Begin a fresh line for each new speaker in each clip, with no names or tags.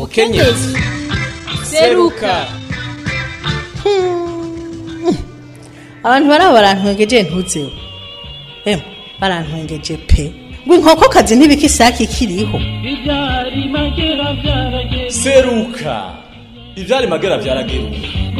mukenyezi seruka.
Abantu barantwengeje ntuzeho. Barantwengeje pe. Ngo inkokokazi ntibikisaki kiriho.
Seruka. Ivyari magera vyarageruka.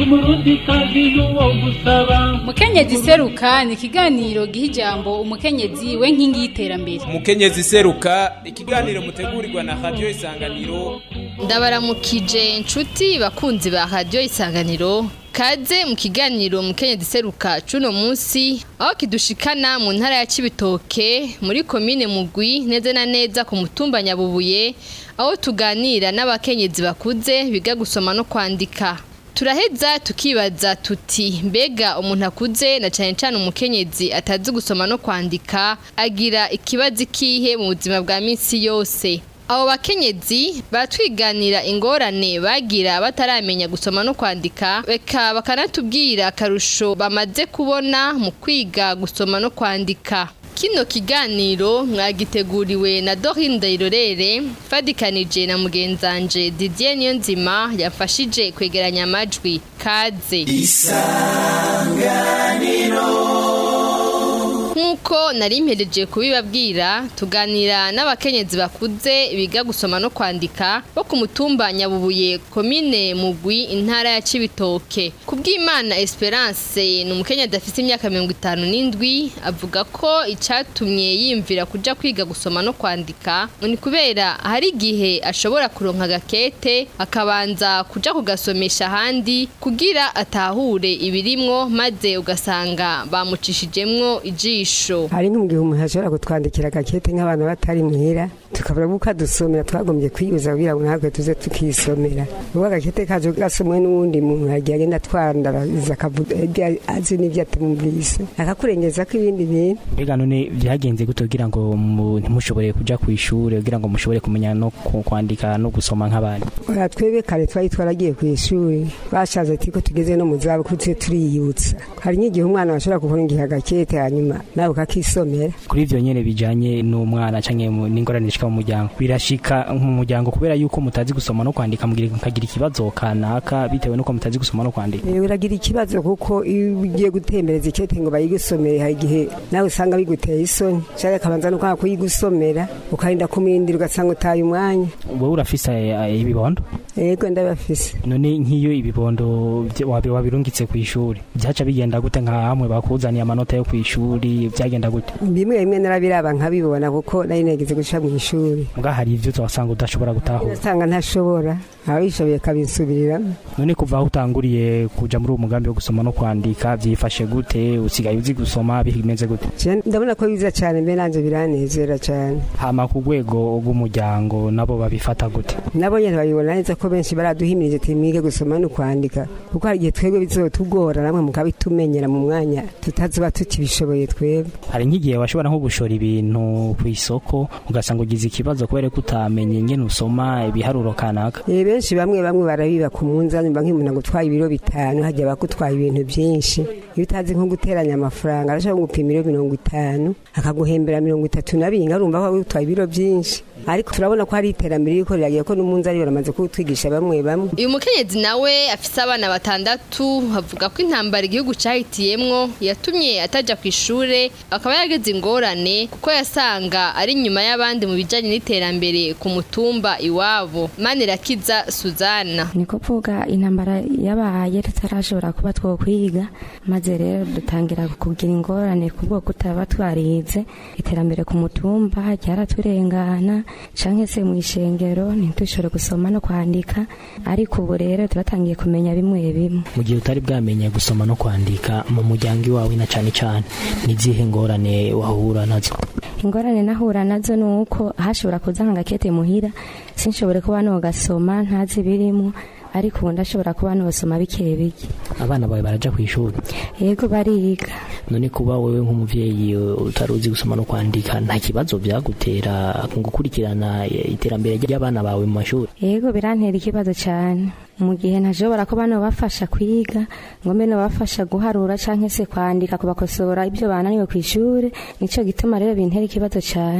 Mukenyezi seruka ni ikiganiro giha ijambo umukenyezi we nkingi y'iterambere.
Mukenyezi seruka ikiganiro mutegurirwa na Radio Isanganiro.
Ndabaramukije inshuti bakunzi ba Radio Isanganiro. Kaze mu kiganiro mukenyezi seruka cuno munsi aho kidushikana mu ntara ya Cibitoke muri komine Mugwi neze na neza ku mutumba Nyabubuye aho tuganira n'abakenyezi bakuze biga gusoma no kwandika. Turaheza tukibaza tuti mbega umuntu akuze na cyane cyane umukenyezi atazi gusoma no kwandika agira ikibazo kihe mu buzima bwa minsi yose. Abo bakenyezi batwiganira ingorane bagira bataramenya gusoma no kwandika beka bakanatubwira akarusho bamaze kubona mu kwiga gusoma no kwandika. Kino kiganiro mwagiteguriwe na Dorine Dairorere fadikanije na mugenzanje Didier Niyonzima yafashije kwegeranya amajwi. Kaze Isanganiro. Nkuko nari mpereje kubibabwira tuganira n'abakenyezi bakuze biga gusoma no kwandika bo ku mutumba Nyabubuye komine Mugwi intara ya Cibitoke. Kubw'Imana Esperance ni umukenyezi afite imyaka 57 avuga ko icatumye yimvira kuja kwiga gusoma no kwandika ni kubera hari gihe ashobora kuronka gakete akabanza kuja kugasomesha handi kugira atahure ibirimwo maze ugasanga bamucishijemwo ijisho.
Hari nk'umugihe umuntu ashobora kutwandikira agakete nk'abantu batari muhira tukabura guka dusomera twagombye kwiyuza kugira ngo ntabwo tuze tukisomera. Ubwo agakete kaje gasomwe n'uwundi muntu agiye agenda twandaraza akavuga azi n'ibyo atumvise akakurengeza ko ibindi bintu.
Mbega none byagenze gutogira ngo ntimushobore kuja ku ishure kugira ngo mushobore kumenya no kwandika no gusoma nk'abandi.
Twebwe kare twaragiye ku ishure bashaje tiko tugeze no muzabo kutse turiyutsa. Hari n'igihe umwana ashobora kuhongira agakete hanyuma nawe kakisomera. Kuri
ivyo nyene bijanye n'umwana canke n'ingorane zishika mu muryango birashika mu muryango kubera yuko mutazi gusoma no kwandika mukagira ikibazo kanaka bitewe nuko mutazi gusoma no kwandika. Biragira ikibazo kuko iyo ugiye gutembereza ikete ngo bayigusomere hari igihe nawe usanga biguteye isoni cyane kabanza no kwanga kuyigusomera ukarinda kumindira ugasanga utaye umwanya. Wowe urafisa ibibondo? Yego ndabafise. None nk'iyo ibibondo wabirungitse ku ishuri byaca bigenda gute nka hamwe bakuzaniye amanota yo ku ishuri byagenda gute? Bimwe narabiraba nkabibona kuko nari negeze guca mu ishuri. Mbwa hari ivyo twasanga udashobora gutahura. Usanga ntashobora abishoboye kabisubirira. None kuva aho utanguriye kuja muri uwo mugambi wo gusoma no kwandika byifashe gute usigaye uzi gusoma bihimeze gute? Ndabona ko biza cyane mbe nanje biranezera cyane. Hama ku rwego rw'umuryango nabo babifata gute? Nabo nyene babibona neza ko benshi baraduhimirije timige gusoma no kwandika kuko hari igihe twebwe bizotugora namwe mukabitumenyera mu mwanya tutazuba tukibishoboye twebwe. Hari nk'igihe washobora nko gushora ibintu ku isoko ugasanga ugize ikibazo kubera ko utamenye ngene usoma ibiharuro kanaka. Benshi bamwe barabiba ku munzani nk'umuntu ngo twaye ibiro 5 hajya bakutwaye ibintu byinshi. Iyo utazi nko guteranya amafaranga arashobora gupima ibiro 50 akaguhembera 32 arumva ko utwaye ibiro byinshi. Ariko turabona ko hari iterambere yuko riragiye ko n'umunzani baramaze kutwigisha bamwe. Uyu mukenyezi nawe afise abana 6 avuga ko intambara igihugu cahitiyemwo yatumye ataja ku ishure akaba yageze ingorane kuko yasanga ari nyuma y'abandi mu bijanye n'iterambere ku mutumba iwabo. Manirakiza Suzana
niko vuga intambara yabaye tutarashobora kuba twokwiga maze rero dutangira kugira ingorane kubwo kutaba twarize iterambere ku mutumba ryaraturengana canke se mu ishengero ntitushobora gusoma no kwandika ariko ubu rero turatangiye kumenya bimwe bimwe. Mu gihe utari bwamenye gusoma no kwandika mu muryango iwawe na cane cane nizihe ngorane wahura nazo? Ingorane nahura nazo nuko hashobora kuza nk'agakete muhira sinshobore kuba no gasoma ntazi birimo ariko ubu ndashobora kuba nosoma bike bike. Abana bawe baraja ku ishuri? Yego bariga. None kuba wewe nk'umuvyeyi utaruzi gusoma no kwandika nta kibazo byagutera gukurikirana iterambere ry'abana bawe mu mashuri? Yego birantera ikibazo cyane mu gihe ntashobora kuba no bafasha kwiga ngo mbe no bafasha guharura canke se kwandika kubakosora ibyo bananiwe ku ishuri nico gituma rero bintera ikibazo cyane.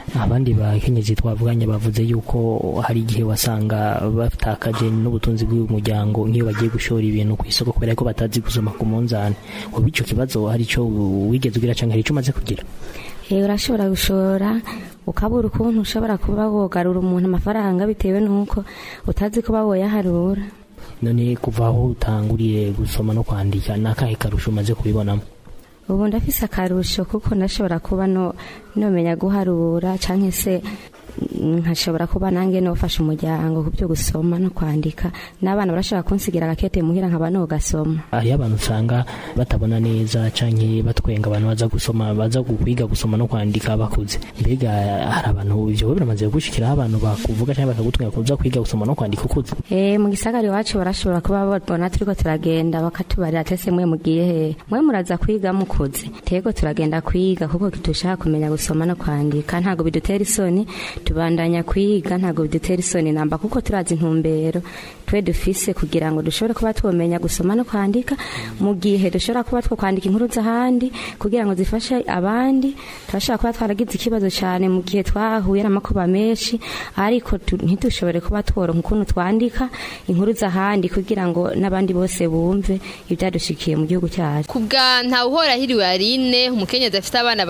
abandi bakenyezi twavuganye bavuze yuko hari igihe wasanga batakaje n'ubutunzi bw'umuryango nk'iyo bagiye gushora ibintu ku isoko kubera ko batazi gusoma ku munzani. Ubu ico kibazo hari ico wigeze ugira canke hari ico umaze kugira?
Urashobora gushora ukabura ukuntu ushobora kuba wogarura umuntu amafaranga bitewe n'uko utazi kuba woyaharura.
None kuva aho utanguriye gusoma no kwandika nakahe karusho umaze kubibonamo?
Ubu ndafise akarusho kuko ndashobora kuba nomenya guharura canke se nkashobora kuba nange nofasha umuryango ku byo gusoma no kwandika, n'abana barashobora kunsigira agakete muhira nkaba no gasoma.
Hari abantu usanga batabona neza canke batwenga abantu baza gusoma, baza kwiga gusoma no kwandika bakuze. Mbega hari abantu ivyo biramaze gushikira abantu bakuvuga canke bakagutwenga kuza kwiga gusoma no kwandika ukuze?
Mu gisagara iwacu barashobora kuba babona turiko turagenda bakatubarira tese mwe mugiye he, mwe muraza kwiga mukuze. Tego turagenda kwiga kuko dushaka kumenya gusoma no kwandika, ntago bidutera isoni tubandanya kwiga, ntago bidutera isoni namba kuko turazi intumbero twe dufise kugira ngo dushobore kuba twomenya gusoma no kwandika mu gihe dushobora kuba kwandika inkuru z'ahandi kugira ngo zifashe abandi. Turashobora kuba twaragize ikibazo cyane mu gihe twahuye n'amakuba menshi, ariko ntidushobore kuba tworonka ukuntu twandika inkuru z'ahandi kugira ngo n'abandi bose bumve ibyadushikiye mu gihugu cyacu.
Kubwa Ntawuhora Hiriwe Aline, umukenyezi afite abana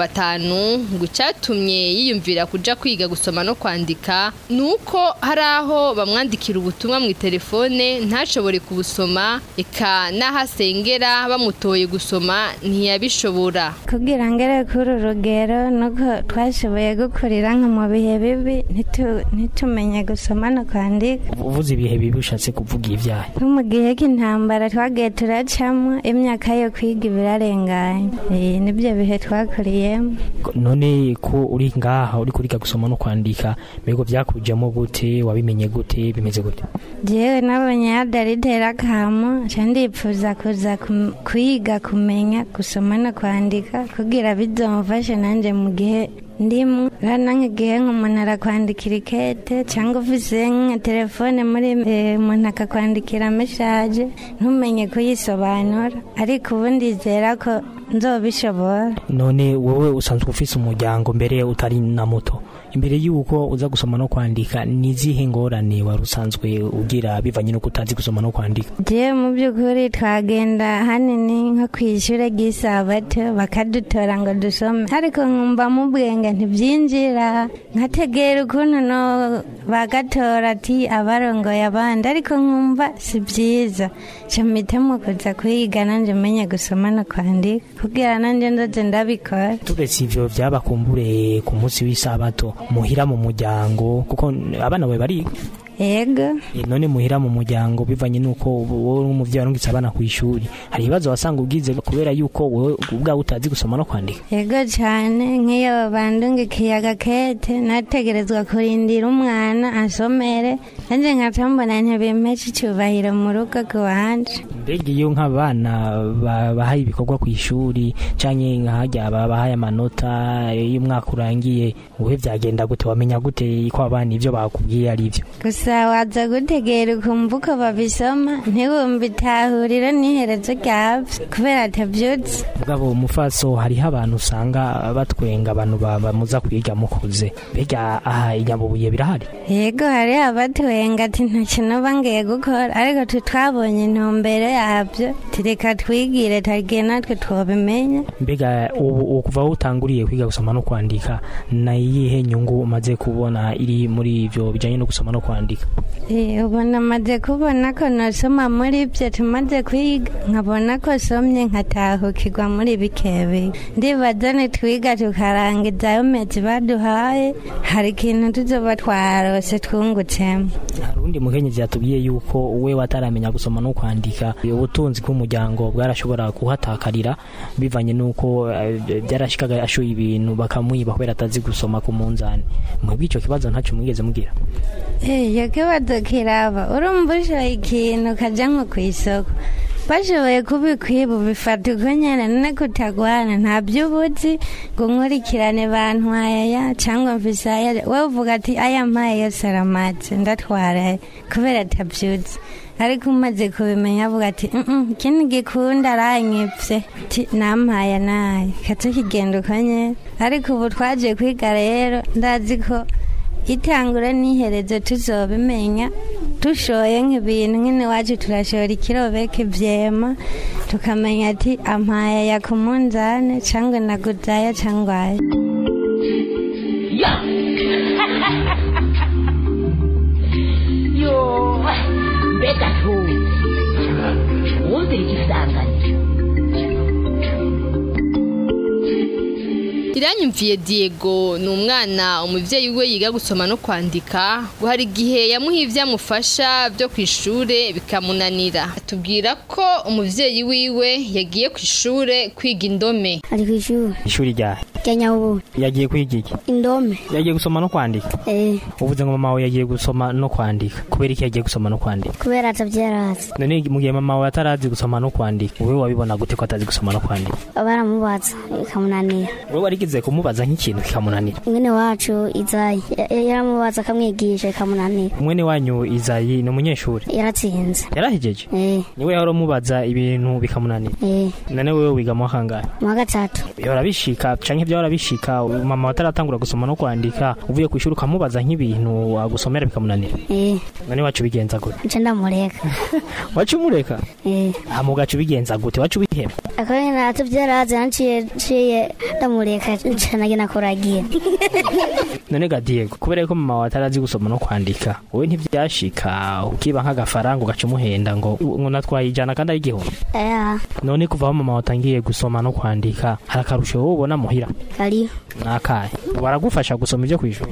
5, ngo cyatumye yiyumvira kuja kwiga gusoma no kwandika nuko hari aho bamwandikira ubutumwa mu telefone ntashobore kubusoma, eka n'ahasengera bamutoye gusoma ntiyabishobora.
Kugira ngere kuri urugero nuko twashoboye gukurira nka mu bihe bibi ntitumenye gusoma no kwandika.
Uvuze ibihe bibi ushatse kuvuga ivyaye?
Mu gihe k'intambara twagiye turacamo imyaka yo kwiga ibirarenganye, nibyo bihe twakuriyemo.
None ko uri ngaha uri kuriga gusoma no kwandika, mbego byakujemo gute, wabimenye gute, bimeze gute?
Jewe nabonye hadaritera kamo ndipfuza kuza kwiga kumenya gusoma no kwandika kugira bizomfashe nanje mu gihe ndimu nk'igihe nk'umuntu arakwandikira ikete cyangwa ufise nka telefone muri umuntu akakwandikira message ntumenye kuyisobanura, ariko ubu ndizera ko nzobishobora.
None wowe usanzwe ufise umuryango mbere utari na muto, imbere yuko uza gusoma no kwandika nizihe ngorane wari usanzwe ugira bivanye no kutazi gusoma no kwandika?
Je mu by'ukuri twagenda hanini nko kwishure gisabato bakadutora ngo dusome, ariko nkumva mu bwenge ntibyinjira, nkategera ukuntu no bagatora ati abarongoye abandi, ariko nkumva si byiza. Mpitamo kuza kwiga nanje menye gusoma no kwandika kugira nanje ndoze ndabikora.
Turetse ivyo vyabakumbure ku munsi w'isabato muhira mu muryango kuko abana we bari
Ego.
None muhira mu muryango bivanye nuko wowe umuvyeyi warungitse abana ku ishuri, hari ibibazo wasanga ugize kubera yuko wowe ubwa utazi gusoma no kwandika?
Ego cyane, nk'iyo bandungikiye agakete nategerezwa kurindira umwana asomere, nanje nkatambona ntibimpeje icyubahiro mu rugo rwanje.
Mbega iyo nk'abana bahaye ibikorwa ku ishuri canke nkahajya babahaye amanota y'umwaka urangiye, wowe vyagenda gute, wamenya gute ko abana ivyo bakubwiye ari byo?
Waza gutegera ukumva uko babisoma ntiwumve itahuriro n'iherezo ryabyo kubera atabyutse.
Mugabo mufaso hariho abantu usanga batwenga abantu bamuza kwiga mukuze, mbega aha Inyamubuye birahari?
Yego hariho abatwenga ati nta kintu bangiye gukora, ariko twabonye intumbero yabyo tureka twigire tagiye natwe twobimenya.
Mbega ubu kuva aho utanguriye kwiga gusoma no kwandika na iyihe nyungu umaze kubona iri muri ivyo bijanye no gusoma no kwandika?
Ubu namaze kubona ko nasoma muri byo tumaze kwiga, nkabona ko somye nkatahukirwa muri bikebe. Ndibaza nitwiga tukarangiza ayo mezi baduhaye hari ikintu tuzoba twarose twungutsemo.
Hari undi mukenyezi yatubwiye yuko we wataramenya gusoma no kwandika ubutunzi bw'umuryango bwarashobora kuhatakarira bivanye nuko byarashikaga ashoye ibintu bakamwiba kubera atazi gusoma ku munzani. Mwebwe ico kibazo ntaco mwigeze mugira?
Kibazo kiraba, urumva ushoye ikintu kaja nko kw'isoko bashoboye kubikwiba bifata uko nyene none kutagwana nta by'ubuzi ngo nkurikirane bantwaya cyangwa mfise aya wowe uvuga ati aya mpaye yose aramaze ndatwara kubera atabyuzi ariko umaze kubimenya avuga ati ikindi gikunda aranyipfye nampaye naye katukigenda uko nyene ariko ubu twaje kwiga rero ndazi ko itangura n'iherezo tuzobimenya dushoye nk'ibintu nk'ine wacu turashora ikirobeke ivyema tukamenya ati ampaye ya kumunzane cyangwa nagudaya cyangwa
yo mbega tuzi wumvira igisanganiro
Iranyumviye Diego ni umwana umuvyeyi we yiga gusoma no kwandika ngo hari igihe yamuhivye amufasha byo kwishure bikamunanira atubwira ko umuvyeyi wiwe yagiye kwishure kwiga indome
ari kwishuri
ishuri rya
Kenya ubu
yagiye kwiga iki
indome
yagiye gusoma no kwandika uvuze ngo mama we yagiye gusoma no kwandika kubera iki yagiye gusoma no kwandika
kubera atavyarazi
none mu gihe mama we atarazi gusoma no kwandika wewe wabibona gute ko atazi gusoma no kwandika
baramubaza ikamunanira
wewe warigeze kumubaza nk'ikintu kikamunanira
mwene wacu Izayi yaramubaza akamwigisha ikamunanira
mwene wanyu Izayi ni umunyeshuri
yaratsinze
yarahijeje niwe yahora mubaza ibintu bikamunanira none wewe wiga mu kangahe
mu gatatu
yahora bishika canke byahora bishika mama ataratangura gusoma no kwandika uvuye kwishuri ukamubaza nk'ibintu agusomera bikamunanira none wacu bigenza gute
nce ndamureka
wacu mureka amugacu bigenza gute wacu biheba
akabena atavyarazi naciye ndamureka cyane nakuragiye
none ga Diego kubera ko mama watarazi gusoma no kwandika wowe ntivyashika ukiba nk'agafaranga ugaca umuhenda ngo natwaye ijana kandi ari igihumbi none kuva aho mama watangiye gusoma no kwandika harakarusho wowe ubona muhira
kari
nakaye baragufasha gusoma ivyo kwishuri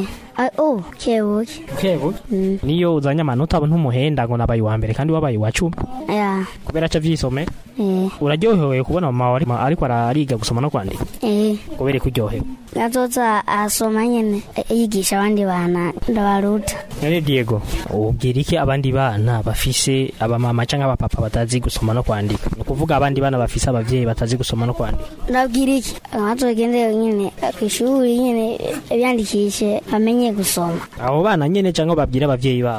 kebuke niyo uzanye amanota abo ntumuhenda ngo nabaye wa mbere kandi wabaye wa 10 kubera aca vyisome uraryohewe kubona mama ariko arariga gusoma no kwandika kubera kuryohewe
nazoza asoma nyene yigisha abandi bana ndabaruta
none Diego ubwira iki abandi bana bafise abamama canke abapapa batazi gusoma no kwandika no kuvuga abandi bana bafise abavyeyi batazi gusoma no kwandika
ndabwira iki azogende nyene kwishuri nyene byandikishe amenye gusoma
abo bana nyene canke babwira abavyeyi babo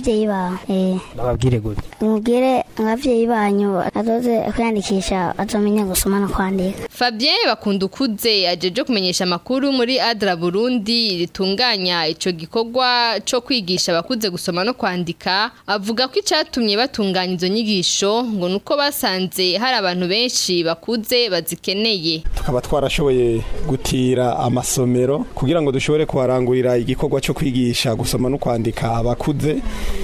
bababwire
gute
mubwire abavyeyi banyu azoze kwandikisha azomenya gusoma no kwandika
Fabien Bakundukuze ajeje kumenyesha makuru muri Adra Burundi ritunganya ico gikorwa cyo kwigisha abakuze gusoma no kwandika avuga ko icatumye batunganya izo nyigisho ngo nuko basanze hari abantu benshi bakuze bazikeneye
tukaba twarashoboye gutira amasomero kugira ngo dushobore kuharangurira igikorwa cyo kwigisha gusoma no kwandika abakuze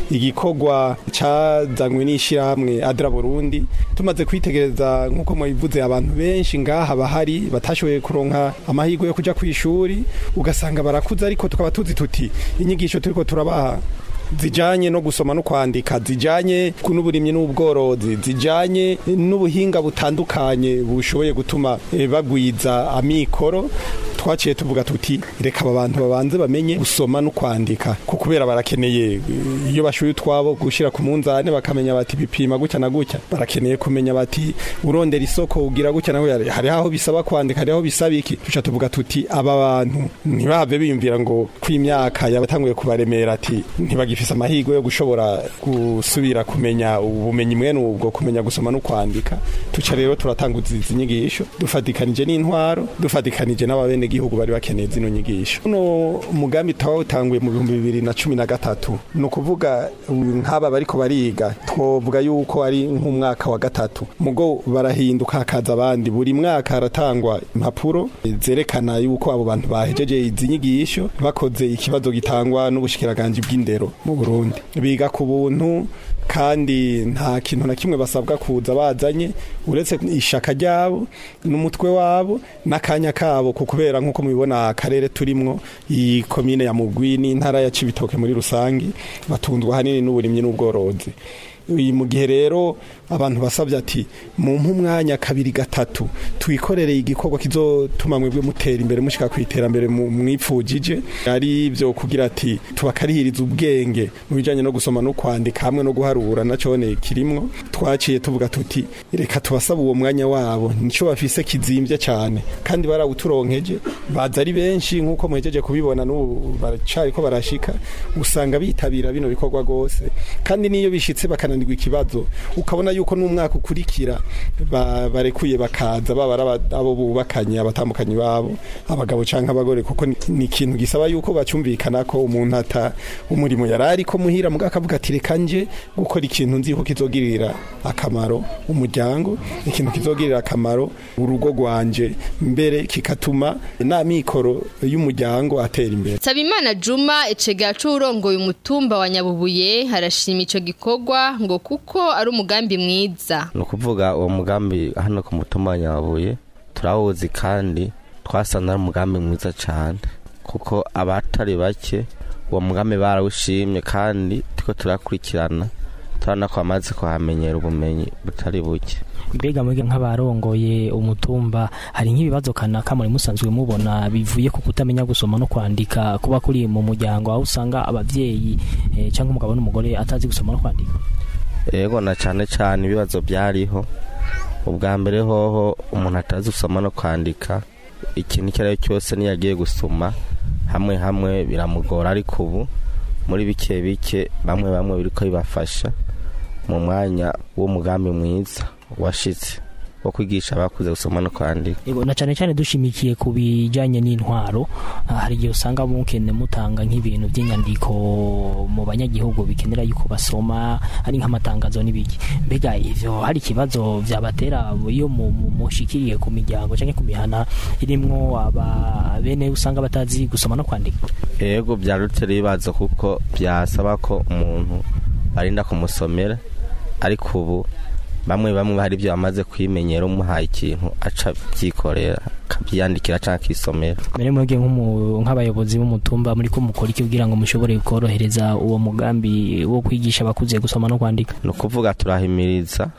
igikorwa cazanywe n'ishirahamwe Adra Burundi tumaze kwitegereza nkuko mwivuze abantu benshi ngaha bahari batashoboye kuronka amahirwe yo kuja kwishuri ugasanga barakuze ariko tukaba tuzi tuti inyigisho turiko turabaha zijanye no gusoma no kwandika zijanye n'uburimyi n'ubworozi zijanye n'ubuhinga butandukanye bushoboye gutuma bagwiza amikoro twaciye tuvuga tuti reka aba bantu babanze bamenye gusoma no kwandika ko kubera barakeneye iyo bashuye twabo gushira ku munzane bakamenya bati bipima gutya na gutya barakeneye kumenya bati urondera isoko ugira gutya naho hari aho bisaba kwandika hari aho bisaba iki tuca tuvuga tuti aba bantu ntibave biyumvira ngo kw'imyaka yabatanguye kubaremera ati ntibagifisa amahirwe yo gushobora gusubira kumenya ubumenyi mwene ubwo kumenya gusoma no kwandika tuca rero turatanguza izi nyigisho dufatikanije n'intwaro dufatikanije n'ababene gihugu bari bakeneye zino nyigisho no umugambi twatanguye mu 2013 no kuvuga nk'aba bariko bariga twovuga yuko ari nk'umwaka wa gatatu mugo barahinduka hakaza abandi buri mwaka haratangwa impapuro zerekana yuko abo bantu bahejeje izi nyigisho bakoze ikibazo gitangwa n'ubushikiranganje bw'indero mu Burundi biga ku buntu kandi nta kintu na kimwe basabwa kuza bazanye uretse ishaka ryabo n'umutwe wabo n'akanya kabo kubera nkuko mubibona akarere turimwo iyi komine ya Mugwi n'intara ya Cibitoke muri rusangi batunzwa hanini n'uburimyi n'ubworozi mu gihe rero abantu basabye ati mu mwanya 2-3 twikorereye igikorwa kizotuma mwebwe mutera imbere mushika kwiterambere mwipfujije ari byo kugira ati tubakarihiriza ubwenge mu bijanye no gusoma no kwandika hamwe no guharura nacone kirimwo twaciye tuvuga tuti reka tubasaba uwo mwanya wabo nico bafise kizimbye cyane kandi barawuturonkeje baza ari benshi nkuko muhejeje kubibona n'ubu baracari ko barashika usanga bitabira bino bikorwa gose kandi niyo bishitse bakananirwa ikibazo ukabona yuko n'umwaka ukurikira barekuye bakaza baba abo bubakanye abatambukanye babo abagabo canke abagore kuko ni ikintu gisaba yuko bacyumvikana ko umuntu ata umurimo yarari ko muhira muga akavuga ati reka nje gukora ikintu nzi ko kizogirira akamaro umuryango ikintu kizogirira akamaro urugo rwanje mbere kikatuma na mikoro y'umuryango atera imbere.
Sabimana Juma ecega curongoye umutumba wa Nyabubuye harashima ico gikorwa ngo kuko ari umugambi mwiza.
No kuvuga uwo mugambi hano ku mutumba wa Nyabubuye turawuzi kandi twasanze ari umugambi mwiza cyane kuko abatari bake uwo mugambi barawushimye kandi tuko turakurikirana turana ko amaze kuhamenyera ubumenyi butari buke.
Mbega mwege nk'abarongoye umutumba hari nk'ibibazo kanaka muri musanzwe mubona bivuye ku kutamenya gusoma no kwandika kuba kuri mu muryango aho usanga abavyeyi cyangwa umugabo n'umugore atazi gusoma no kwandika?
Yego na cyane ibibazo byariho ubwa mbere hoho umuntu atazi gusoma no kwandika ikintu cyari cyose niyagiye gusoma hamwe biramugora ariko ubu muri bike bamwe biriko bibafasha mu mwanya w'umugambi mwiza washitse wo kwigisha abakuze gusoma no kwandika.
Yego na cyane dushimikiye ku bijanye n'intwaro hari igihe usanga mukene mutanga nk'ibintu by'inyandiko mu banyagihugu bikenera yuko basoma ari nk'amatangazo n'ibiki. Mbega ivyo hari kibazo byabatera iyo mushikiriye ku miryango canke ku mihana irimwo bene usanga batazi gusoma no kwandika?
Yego byarutera ibibazo kuko byasaba ko umuntu barinda kumusomera ariko ubu bamwe hari ibyo amaze kwimenyera umuhaye ikintu aca byikorera akabyandikira cyangwa akisomera.
Mbere mwege nk'abayobozi b'umutumba muri ko mukora iki kugira ngo mushobore korohereza uwo mugambi wo kwigisha abakuze gusoma no kwandika?
No kuvuga turahimiriza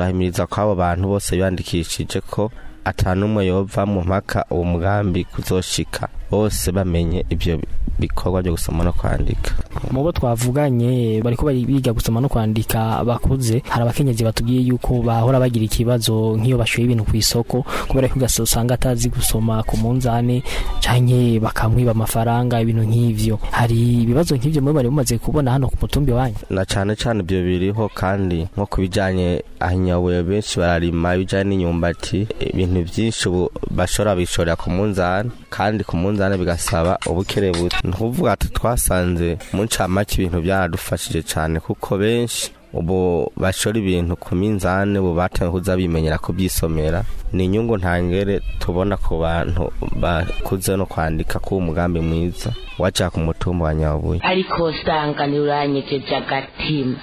ko abo bantu bose biyandikishije ko atanumwe yova mu mpaka uwo mugambi kuzoshika bose bamenye ibyo bikorwa byo gusoma no kwandika.
Mubo twavuganye bariko biga gusoma no kwandika bakuze hari abakenyezi batubwiye yuko bahora bagira ikibazo nk'iyo bashoye ibintu ku isoko kubera ko gasanga atazi gusoma ku munzane canke bakamwiba amafaranga ibintu nk'ivyo. Hari ibibazo nk'ivyo muri bari mumaze kubona hano ku mutumbi wanyu?
Na cyane ibyo biriho kandi nko kubijanye ahinyawe benshi bararima bijanye n'inyumbati ibintu byinshi bishorera ku munzane kandi ku munzane bigasaba ubukerebutse. Nkuvuga ati twasanze mu ncamake ibintu byaradufashije cyane kuko benshi ubu bashora ibintu ku minzane ubu batanguza bimenyera ko byisomera. Ni inyungu ntangere tubona ku bantu bakuze no kwandika ku umugambi mwiza waca ku mutumba wa Nyabubuye.
Ariko sangani uranyegeje agatima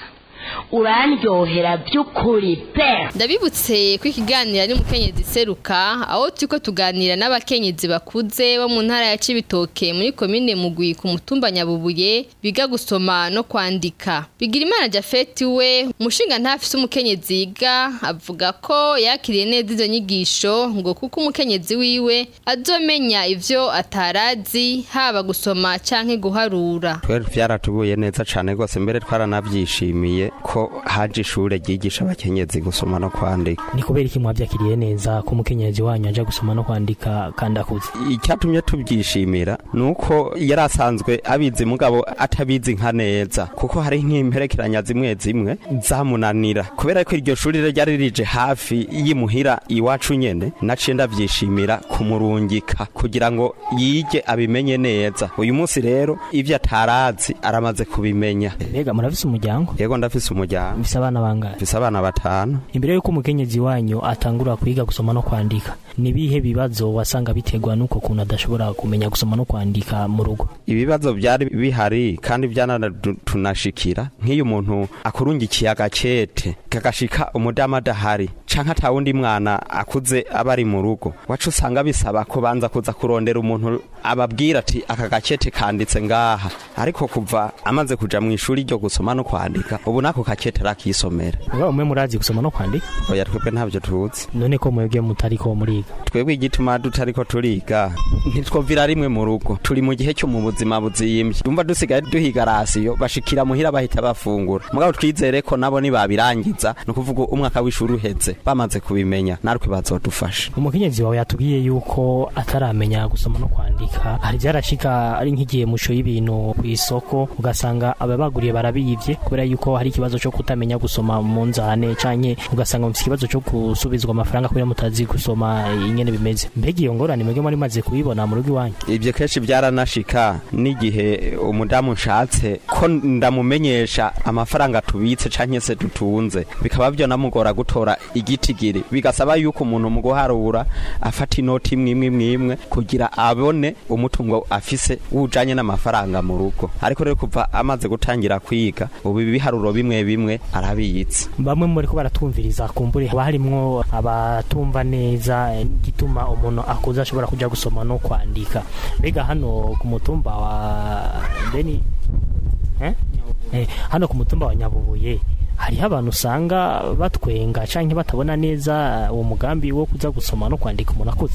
urandyohera by'ukuri pe.
Ndabibutse ko ikiganiro ari mukenyezi seruka aho tuko tuganira n'abakenyezi bakuze bo mu ntara ya Cibitoke muri komine Mugwi ku mutumba Nyabubuye biga gusoma no kwandika. Bigirimana Jafeti we umushinga ntafise umukenyezi yiga avuga ko yakiriye neza izo nyigisho ngo kuko umukenyezi wiwe azomenya ivyo atarazi haba gusoma canke guharura.
Twari byaratuguye neza cyane gose mbere twaranabyishimiye ko haje ishure ryigisha abakenyezi gusoma no kwandika.
Ni kubera iki mwabyakiriye neza ko umukenyezi wanyu aje gusoma no kwandika kandi akuze?
Icyatumye tubyishimira nuko yarasanzwe abizi mugabo atabizi nka neza kuko hari nk'imperekeranya zimwe zamunanira kubera ko iryo shuri ryari rije hafi yimuhira iwacu nyene naciye ndavyishimira kumurungika kugira ngo yige abimenye neza. Uyu munsi rero ivyo atarazi aramaze kubimenya.
Mbega murafise umuryango?
Yego ndafise umuryango.
Mfise abana bangahe?
Mfise abana 5.
Imbere yuko umukenyezi wanyu atangura kwiga gusoma no kwandika nibihe bibazo wasanga biterwa nuko kuna adashobora kumenya gusoma no kwandika mu rugo?
Ibibazo byari bihari kandi byananatunashikira nk'iyo umuntu akurungikiye agakete kagashika umudamu adahari canke ata wundi mwana akuze abari mu rugo wacu usanga bisaba ko banza kuza kurondera umuntu ababwira ati aka gakete kanditse ngaha ariko kuva amaze kuja mu ishuri ryo gusoma no kwandika ubu nako kakete rakisomera
umwe murazi gusoma no kwandika
oya twebwe ntavyo tuzi
none ko mwebwe mutariko muriga
twebwe igituma tutariko turiga ntitwovira rimwe mu rugo turi mu gihe cyo mu buzima buzimvye umva dusigaye duhiga rasiyo bashikira muhira bahita bafungura mugabo twizere ko nabo nibabirangiza no kuvuga umwaka w'ishuri uheze bamaze kubimenya narwe bazodufasha
umukenyezi wawe yatubwiye yuko ataramenya gusoma no kwandika hari byarashika ari nk'igihe musho y'ibintu ku isoko ugasanga ababaguriye barabiyivye kubera yuko hari ikibazo cyo kutamenya gusoma mu nzane canke ugasanga mu kibazo cyo gusubizwa amafaranga kubera mutazi gusoma ingene bimeze mbega iyo ngorane mwebwe muri maze kubibona mu rugo iwanyu
ibyo kenshi byaranashika n'igihe umudamu nshatse ko ndamumenyesha amafaranga tubitse canke se dutunze bikaba byo namugora gutora igitigiri bigasaba yuko umuntu mu guharura afata inoti imwe kugira abone umutungo afise ujanye n'amafaranga mu rugo ariko rero kuva amaze gutangira kwiga ubu ibiharuro bimwe arabiyitse
bamwe muri ko baratumviriza kumbure harimwo abatumva neza gituma umuntu akuza ashobora kuja gusoma no kwandika mbega hano ku mutumba wa Beni hano ku mutumba wa Nyabubuye hariho abantu usanga batwenga canke batabona neza uwo mugambi wo kuza gusoma no kwandika umuntu akuze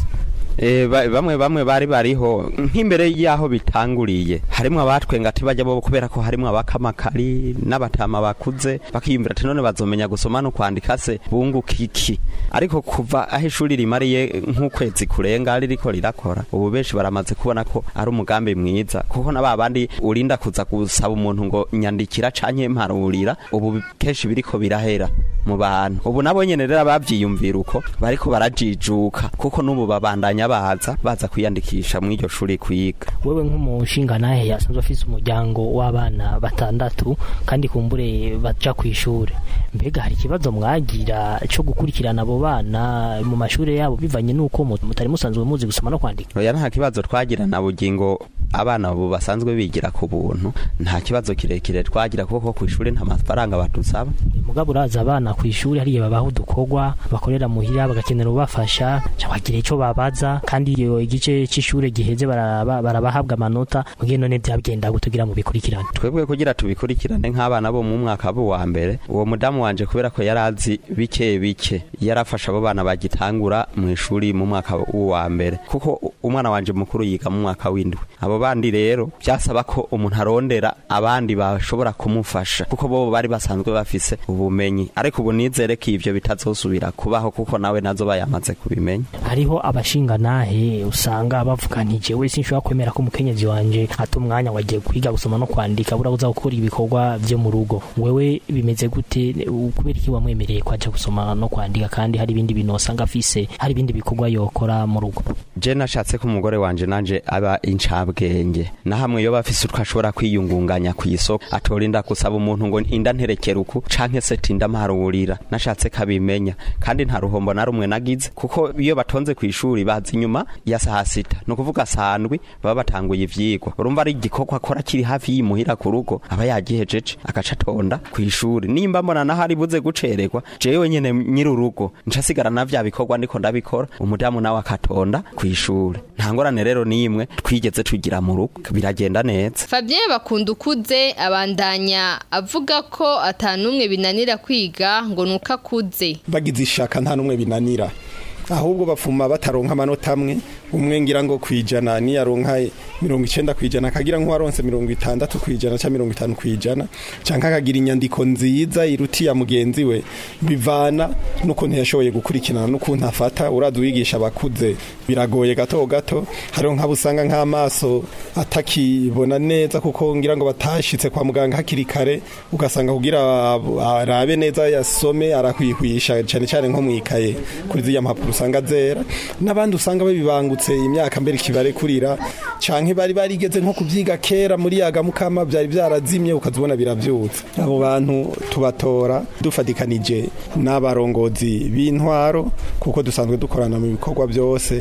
bamwe bari bariho nk'imbere yaho bitanguriye harimo abatwenga ati bajya bo kubera ko harimo abakamakari n'abatama bakuze bakiyumvira ati none bazomenya gusoma no kwandika se bunguka iki ariko kuva aho ishuri rimariye nk'ukwezi kurenga ririko rirakora ubu benshi baramaze kubona ko ari umugambi mwiza kuko nababandi urinda kuza gusaba umuntu ngo nyandikira canke mparurira ubu kenshi biriko birahera mu bantu ubu nabo nyene rero bavyiyumvira uko bariko barajijuka kuko n'ubu babandanya baza kwiyandikisha mu iryo shuri kwiga
wewe nk'umushinga nahe yasanzwe afise umuryango w'abana batandatu kandi kumbure baja kw'ishure mbega hari ikibazo mwagira cyo gukurikirana abo bana mu mashure yabo bivanye nuko mutari musanzwe muzi gusoma no kwandika
oya nta kibazo twagira na bugingo abana bo basanzwe bigira ku buntu nta kibazo kirekire twagira kuko kw'ishure nta mafaranga batusaba
mugabo uraza abana kw'ishure hariye babaho dukogwa bakorera muhira bagakenera ubafasha bagira ico babaza kandi iyo igice c'ishure giheze barabahabwa amanota mugihe none byagenda gutugira mu bikurikirane
twebwe kugira tubikurikirane nk'abana bo mu mwaka wa mbere uwo mudamu wanje kubera ko yarazi bike yarafasha abo bana bagitangura mu ishuri mu mwaka wa mbere kuko umwana wanje mukuru yiga mu mwaka w'indwi abo bandi rero byasaba ko umuntu arondera abandi bashobora kumufasha kuko bo bari basanzwe bafise ubumenyi ariko ubu nizere ko ivyo bitazosubira kubaho kuko nawe nazo bayamaze kubimenya
hariho abashinga nahe usanga bavuga nti jewe sinshobora kwemera ko umukenyezi wanje ata umwanya wagiye kwiga gusoma no kwandika burabuza gukora ibikorwa byo mu rugo wewe bimeze gute kubera iki wamwemereye kwaje gusoma no kwandika kandi hari ibindi bintu usanga afise hari ibindi bikorwa yokora mu rugo
je nashatse ko umugore wanje nanje aba incabwenge na hamwe yo bafise utwashobora kwiyungunganya ku isoko atorinda kusaba umuntu ngo inda nterekera uku canke se tinda marurira nashatse kabimenya kandi nta ruhombo na rumwe nagize kuko iyo batonze ku ishuri bazi inyuma ya saa sita no kuvuga sandwi baba batanguye ivyigwa urumva ari igikokwa akora kiri hafi yimuhira ku rugo aba yagihejeje agaca tonda ku ishuri nimba mbona naho ari buze gucererwa jewe nyene nyiri urugo ncasigara na vya bikorwa ndiko ndabikora umudamu nawe akatonda ku ishuri nta ngorane rero nimwe twigeze tugira mu rugo biragenda neza
Fabien Bakundukuze abandanya avuga ko atanumwe binanira kwiga ngo nuko akuze
bagize ishaka nta numwe binanira ahubwo bafuma bataronka amanota amwe umwe ngira ngo kwijana ni yaronka 90 kwijana akagira nko waronse 60 kwijana cha 50 kwijana canka akagira inyandiko nziza iruti ya mugenzi we bivana nuko ntiyashoboye gukurikirana nukuntu afata uraza wigisha abakuze biragoye gato hariho nk'abusanga nk'amaso atakibona neza kuko ngira ngo batashitse kwa muganga hakiri kare ugasanga kugira arabe neza yasome arakwihwisha cyane nko mwikaye kuri ziya mpapuro usanga zera n'abandi usanga babibangutse imyaka mbere kibare kurira canke bari barigeze nko kuvyiga kera muri yaga mukama byari byarazimye ukazibona biravyutse abo bantu tubatora dufadikanije n'abarongozi b'intwaro kuko dusanzwe dukorana mu bikorwa byose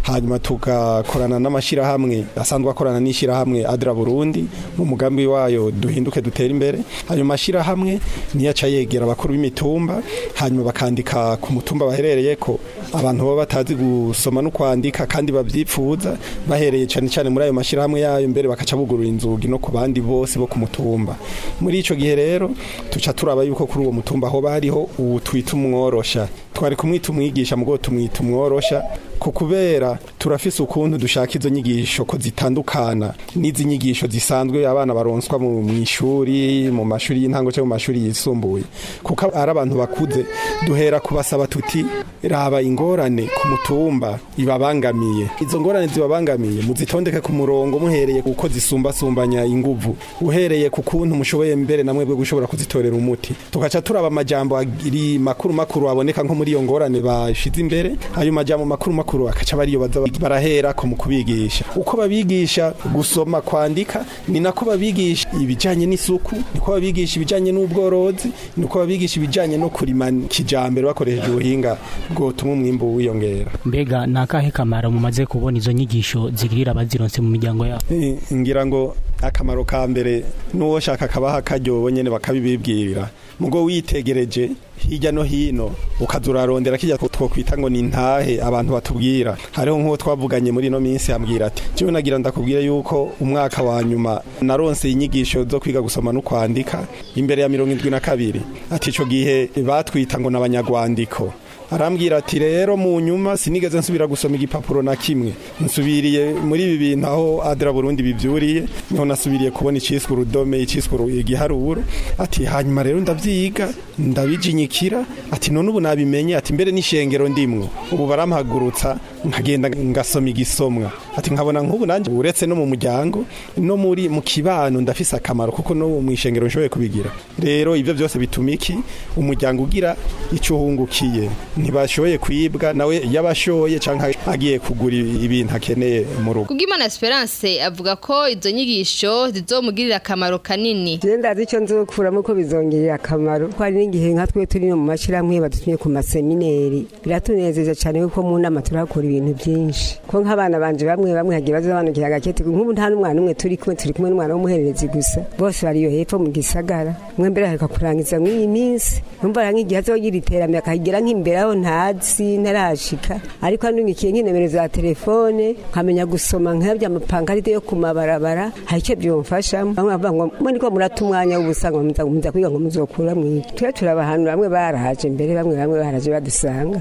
hanyuma tugakorana n'amashirahamwe asanzwe akorana n'ishirahamwe Adra Burundi mu mugambi wayo duhinduke dutera imbere. Ayo mashirahamwe niyo aca yegera abakuru b'imitumba hanyuma bakandika ku mutumba baherereye ko abantu baba batazi gusoma no kwandika kandi bavyipfuza bahereye cyane cyane muri ayo mashirahamwe yayo mbere bakaca bugurura inzugi no ku bandi bose bo ku mutumba. Muri ico gihe rero tuca turaba yuko kuri uwo mutumba ho bariho twita umworosha, twari kumwita umwigisha mugo tumwita umworosha kubera turafise ukuntu dushaka izo nyigisho ko zitandukana n'izi nyigisho zisanzwe abana baronswa mu ishuri mu mashuri y'intango cyangwa mu mashuri yisumbuye, kuko ari abantu bakuze duhera kubasaba tuti raba ingorane ku mutumba ibabangamiye, izo ngorane zibabangamiye muzitondeke ku murongo muhereye kuko zisumbasumbanya inguvu, uhereye ku kuntu mushoboye mbere namwe bwo gushobora kuzitorera umuti, tugaca turaba amajambo agiri makuru aboneka nko muri iyo ngorane bashize imbere. Ayo majambo makuru akaca bariyo baza barahera ko mu kubigisha, uko babigisha gusoma kwandika ni nako babigisha ibijanye n'isuku, niko babigisha ibijanye n'ubworozi, niko babigisha ibijanye no kurima kijambere bakoresheje ubuhinga bwo tumwe umwimbo wiyongera.
Mbega nakahe kamaro mumaze kubona izo nyigisho zigirira abazironse mu miryango yabo?
Ngira ngo akamaro ka mbere nuwo shaka kabaha karyobo nyene bakabibibwirira, mugo witegereje hirya no hino ukazurarondera kijya twokwita ngo ni ntahe abantu batubwira. Hariho nko twavuganye muri no minsi ambwira ati cyo nagira ndakubwire yuko umwaka wa nyuma naronse inyigisho zo kwiga gusoma no kwandika imbere ya 72 ati ico gihe batwita ngo nabanyagwandiko. Arambwira ati rero mu nyuma sinigeze nsubira gusoma igipapuro na kimwe, nsubiriye muri ibi bintu aho Adra Burundi bivyuriye niho nasubiriye kubona iciswe urudome iciswe igiharuro. Ati hanyuma rero ndavyiga ndabijinyikira, ati none ubu nabimenye, ati mbere n'ishengero ndimwo ubu barampagurutsa nkagenda ngasoma igisomwa, ati nkabona nk'ubu nanje uretse no mu muryango no muri mu kibano ndafise akamaro kuko no mu ishengero nshoboye kubigira. Rero ivyo byose bitumiki umuryango ugira ico uhungukiye, ntibashoboye kwibwa nawe yabashoye canke agiye kugura ibintu akeneye mu rugo.
Kugimana Esperance avuga ko izo nyigisho zizomugirira akamaro kanini.
Ndazi ico nzokuramo ko bizongera akamaro, ko ari n'igihe nka twe turi no mu mashiramwe badutumye ku masemineri, biratunezeza cyane kuko mu nama turakora ibintu byinshi, ko nk'abana banje bamwe hagiye bazabanukira agakete, nk'ubu nta n'umwana umwe turi kumwe n'umwana w'umuhererezi gusa, bose bari yo hepfo mu gisagara, mwe mbere hareka kurangiza mw'iyi minsi numva nk'igihe azogira iterambere akagira nk'imbere aho ntazi ntarashika, ariko anungikiye nk'inemero za telefone nkamenya gusoma nk'abya amapankarite yo ku mabarabara, hari icyo byomfashamo. Bamwe bavuga ngo mwe niko murata umwanya w'ubusanga muza kwiga ngo muzokura mwiki, twe turabahanura bamwe barahaje mbere bamwe baraje badusanga.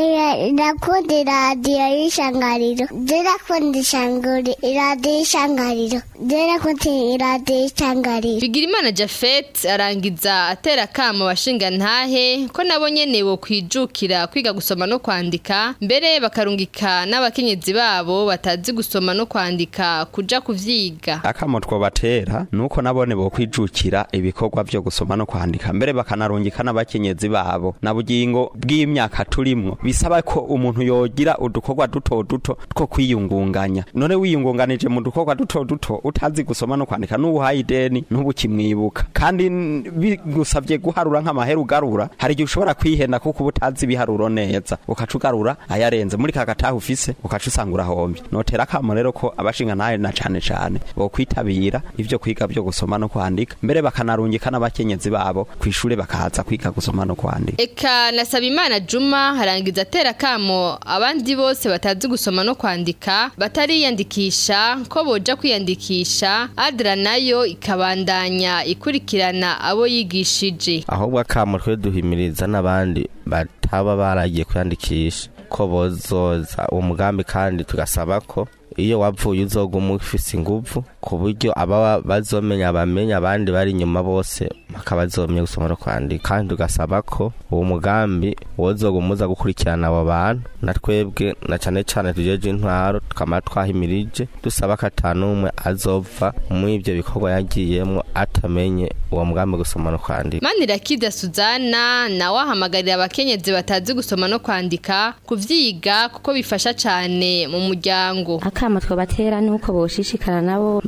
Ndakunda iradiyo y'ishangariro, ndakunda iradiyo y'ishangariro, ndakunda iradiyo y'ishangariro.
Bigirimana Japhet arangiza atera kama bashinga ntahe ko nabo nyene bo kwijukira kwiga gusoma no kwandika, mbere bakarungika n'abakenyezi babo batazi gusoma no kwandika kuja kuvyiga.
Akamo twobatera nuko nabone bo kwijukira ibikorwa byo gusoma no kwandika, mbere bakanarungika n'abakenyezi babo. Na bugingo bw'imyaka turimwo bisaba ko umuntu yogira udukorwa duto two kwiyungunganya. None wiyungunganije mu dukorwa duto utazi gusoma no kwandika n'uhaye ideni ntubukimwibuka, kandi bigusabye guharura nk'amahera ugarura, hari igihe ushobora kwihenda kuko utazi biharuro neza ukacugarura ayarenze muri kagataha ufise ukaca usanga urahombe. Notera akamo rero ko abashinga naye na cane bo kwitabira ivyo kwiga byo gusoma no kwandika, mbere bakanarungika n'abakenyezi babo kw'ishure bakaza kwiga gusoma no kwandika.
Eka Nasabimana Juma harangiza atera kamo abandi bose batazi gusoma no kwandika batariyandikisha ko boja kwiyandikisha, Adra nayo ikabandanya ikurikirana abo yigishije.
Ahubwo akamo twe duhimiriza n'abandi bataba baragiye kwiyandikisha ko bozoza uwo mugambi, kandi tugasaba ko iyo wapfuye uzoguma ufise inguvu ku buryo aba bazomenya bamenya abandi bari inyuma bose bakabazomye gusoma no kwandika, kandi ugasaba ko uwo mugambi wozogumuza gukurikirana abo bantu, na twebwe na cane tujeje intwaro tukama twahimirije dusaba katanumwe azova mu ivyo bikorwa yagiyemwo atamenye uwo mugambi gusoma no kwandika.
Manirakida Suzana nawe ahamagarira abakenyezi batazi gusoma no kwandika kuvyiga kuko bifasha cane mu muryango.
Akamo twobatera nuko boshishikara nabo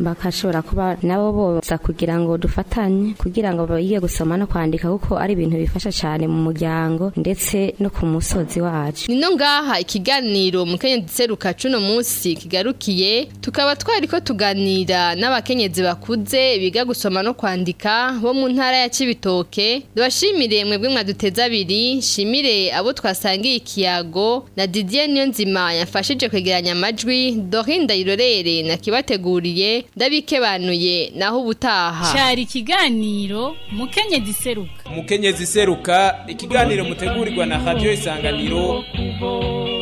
bakashobora kuba nabo boza kugira ngo dufatanye kugira ngo bige gusoma no kwandika kuko ari ibintu bifasha cyane mu muryango ndetse no ku musozi wacu.
Nino ngaha ikiganiro mukenyezi seruka cuno munsi kigarukiye tukaba twariko tuganira n'abakenyezi bakuze biga gusoma no kwandika bo mu ntara ya Cibitoke. Ndabashimire mwebwe mwaduteza abiri, shimire abo twasangiye ikiyago na Didier Niyonzima yafashije kwegeranya amajwi, Dorinda Irorere na kibateguriye ndabikebanuye naho ubutaha.
Cyari ikiganiro mukenyezi seruka.
Mukenyezi seruka ikiganiro mutegurirwa na Radio Isanganiro.